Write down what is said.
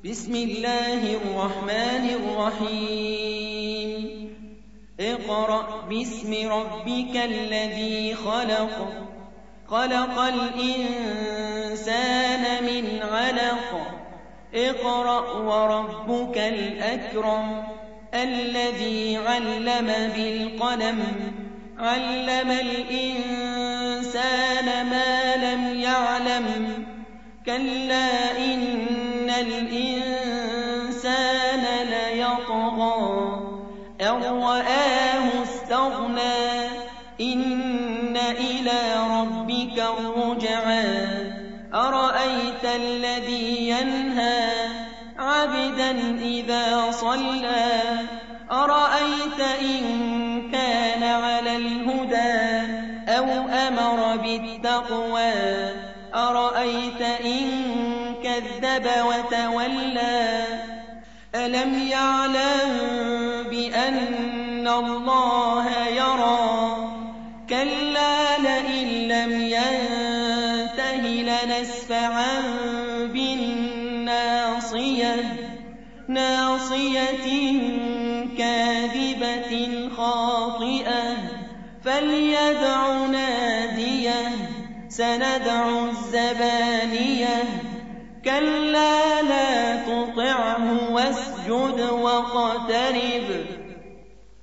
بسم الله الرحمن الرحيم اقرأ باسم ربك الذي خلق خلق الإنسان من علق اقرأ وربك الأكرم الذي علم بالقلم علم الإنسان ما لم يعلم كلا إن الإنسان ليطغى أن رآه استغنى إن إلى ربك الرجعى أرأيت الذي ينهى عبدا إذا صلى أرأيت إن كان على الهدى أو أمر بالتقوى أرأيت إن كذب وتولى ألم يعلم بأن الله يرى كلا لئن لم ينته لنسفعا بالناصية ناصية كاذبة خاطئة فليدع ناديه سندع الزبانية كلا لا تطعه واسجد واقترب